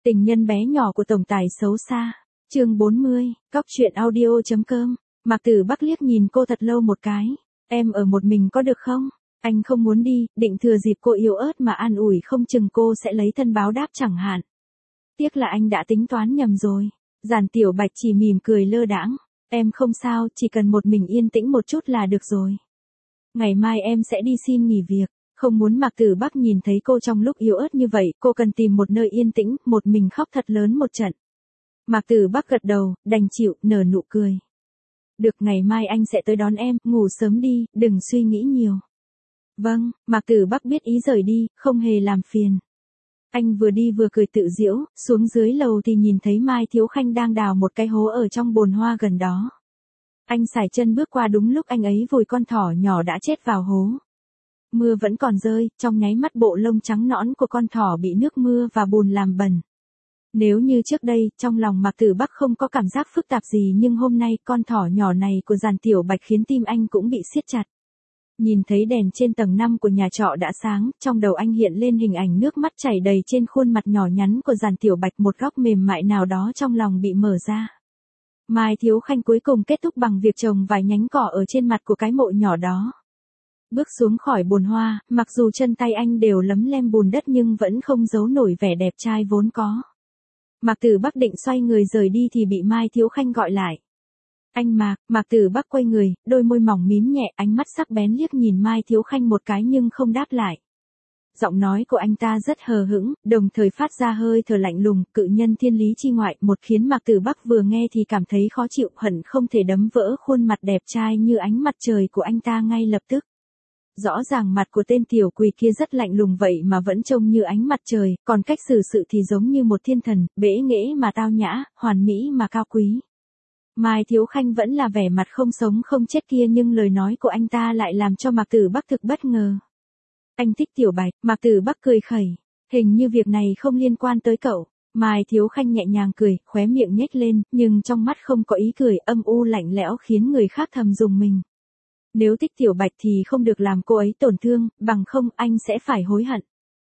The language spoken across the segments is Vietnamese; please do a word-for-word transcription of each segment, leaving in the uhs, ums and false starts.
Tình nhân bé nhỏ của tổng tài xấu xa. Chương bốn mươi, Cóc truyện audio.com. Mạc Tử Bắc liếc nhìn cô thật lâu một cái. Em ở một mình có được không? Anh không muốn đi, định thừa dịp cô yếu ớt mà an ủi không chừng cô sẽ lấy thân báo đáp chẳng hạn. Tiếc là anh đã tính toán nhầm rồi. Giản Tiểu Bạch chỉ mỉm cười lơ đãng. Em không sao, chỉ cần một mình yên tĩnh một chút là được rồi. Ngày mai em sẽ đi xin nghỉ việc. Không muốn Mạc Tử Bắc nhìn thấy cô trong lúc yếu ớt như vậy, cô cần tìm một nơi yên tĩnh, một mình khóc thật lớn một trận. Mạc Tử Bắc gật đầu, đành chịu, nở nụ cười. Được, ngày mai anh sẽ tới đón em, ngủ sớm đi, đừng suy nghĩ nhiều. Vâng, Mạc Tử Bắc biết ý rời đi, không hề làm phiền. Anh vừa đi vừa cười tự giễu, xuống dưới lầu thì nhìn thấy Mai Thiếu Khanh đang đào một cái hố ở trong bồn hoa gần đó. Anh sải chân bước qua đúng lúc anh ấy vùi con thỏ nhỏ đã chết vào hố. Mưa vẫn còn rơi, trong nháy mắt bộ lông trắng nõn của con thỏ bị nước mưa và bùn làm bẩn. Nếu như trước đây, trong lòng Mạc Tử Bắc không có cảm giác phức tạp gì, nhưng hôm nay con thỏ nhỏ này của Giản Tiểu Bạch khiến tim anh cũng bị siết chặt. Nhìn thấy đèn trên tầng năm của nhà trọ đã sáng, trong đầu anh hiện lên hình ảnh nước mắt chảy đầy trên khuôn mặt nhỏ nhắn của Giản Tiểu Bạch, một góc mềm mại nào đó trong lòng bị mở ra. Mai Thiếu Khanh cuối cùng kết thúc bằng việc trồng vài nhánh cỏ ở trên mặt của cái mộ nhỏ đó. Bước xuống khỏi bồn hoa, mặc dù chân tay anh đều lấm lem bùn đất nhưng vẫn không giấu nổi vẻ đẹp trai vốn có. Mạc Tử Bắc định xoay người rời đi thì bị Mai Thiếu Khanh gọi lại. Anh Mạc, Mạc Tử Bắc quay người, đôi môi mỏng mím nhẹ, ánh mắt sắc bén liếc nhìn Mai Thiếu Khanh một cái nhưng không đáp lại. Giọng nói của anh ta rất hờ hững, đồng thời phát ra hơi thở lạnh lùng, cự nhân thiên lý chi ngoại, một khiến Mạc Tử Bắc vừa nghe thì cảm thấy khó chịu, hận không thể đấm vỡ khuôn mặt đẹp trai như ánh mặt trời của anh ta ngay lập tức. Rõ ràng mặt của tên tiểu quỷ kia rất lạnh lùng vậy mà vẫn trông như ánh mặt trời, còn cách xử sự thì giống như một thiên thần, bẽ nghễ mà tao nhã, hoàn mỹ mà cao quý. Mai Thiếu Khanh vẫn là vẻ mặt không sống không chết kia nhưng lời nói của anh ta lại làm cho Mạc Tử Bắc thực bất ngờ. Anh thích Tiểu Bạch, Mạc Tử Bắc cười khẩy. Hình như việc này không liên quan tới cậu. Mai Thiếu Khanh nhẹ nhàng cười, khóe miệng nhếch lên, nhưng trong mắt không có ý cười, âm u lạnh lẽo khiến người khác thầm rùng mình. Nếu thích Tiểu Bạch thì không được làm cô ấy tổn thương, bằng không anh sẽ phải hối hận.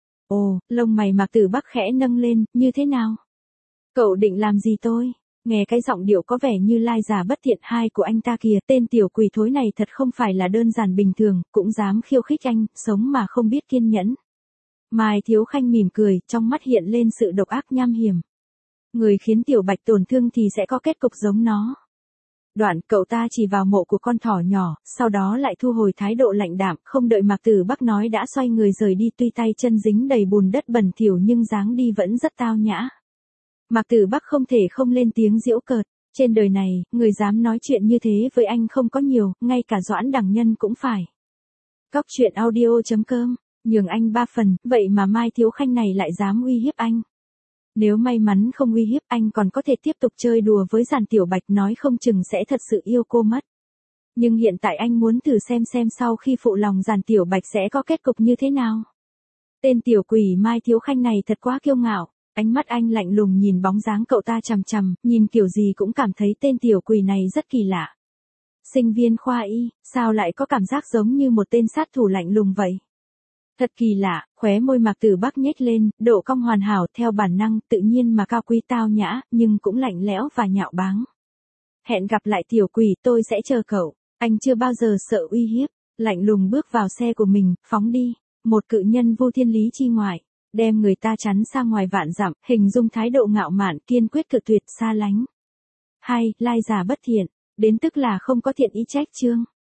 Ồ, lông mày Mạc Tử Bắc khẽ nâng lên, như thế nào? Cậu định làm gì tôi? Nghe cái giọng điệu có vẻ như lai giả bất thiện hai của anh ta kìa, tên tiểu quỷ thối này thật không phải là đơn giản bình thường, cũng dám khiêu khích anh, sống mà không biết kiên nhẫn. Mai Thiếu Khanh mỉm cười, trong mắt hiện lên sự độc ác nham hiểm. Người khiến Tiểu Bạch tổn thương thì sẽ có kết cục giống nó. Đoạn cậu ta chỉ vào mộ của con thỏ nhỏ, sau đó lại thu hồi thái độ lạnh đạm, không đợi Mạc Tử Bắc nói đã xoay người rời đi, tuy tay chân dính đầy bùn đất bẩn thỉu nhưng dáng đi vẫn rất tao nhã. Mạc Tử Bắc không thể không lên tiếng giễu cợt, trên đời này, người dám nói chuyện như thế với anh không có nhiều, ngay cả Doãn Đằng Nhân cũng phải. Cóc truyện audio.com, nhường anh ba phần, vậy mà Mai Thiếu Khanh này lại dám uy hiếp anh. Nếu may mắn không uy hiếp anh còn có thể tiếp tục chơi đùa với Giản Tiểu Bạch, nói không chừng sẽ thật sự yêu cô mất. Nhưng hiện tại anh muốn thử xem xem sau khi phụ lòng Giản Tiểu Bạch sẽ có kết cục như thế nào. Tên tiểu quỷ Mai Thiếu Khanh này thật quá kiêu ngạo, ánh mắt anh lạnh lùng nhìn bóng dáng cậu ta chằm chằm, nhìn kiểu gì cũng cảm thấy tên tiểu quỷ này rất kỳ lạ. Sinh viên khoa y, sao lại có cảm giác giống như một tên sát thủ lạnh lùng vậy? Thật kỳ lạ, khóe môi Mạc Tử Bắc nhếch lên, độ cong hoàn hảo, theo bản năng, tự nhiên mà cao quý tao nhã, nhưng cũng lạnh lẽo và nhạo báng. Hẹn gặp lại tiểu quỷ, tôi sẽ chờ cậu. Anh chưa bao giờ sợ uy hiếp, lạnh lùng bước vào xe của mình, phóng đi. Một cự nhân vô thiên lý chi ngoại, đem người ta chắn xa ngoài vạn dặm, hình dung thái độ ngạo mạn, kiên quyết cự tuyệt, xa lánh. Hay, lai giả bất thiện, đến tức là không có thiện ý trách chương.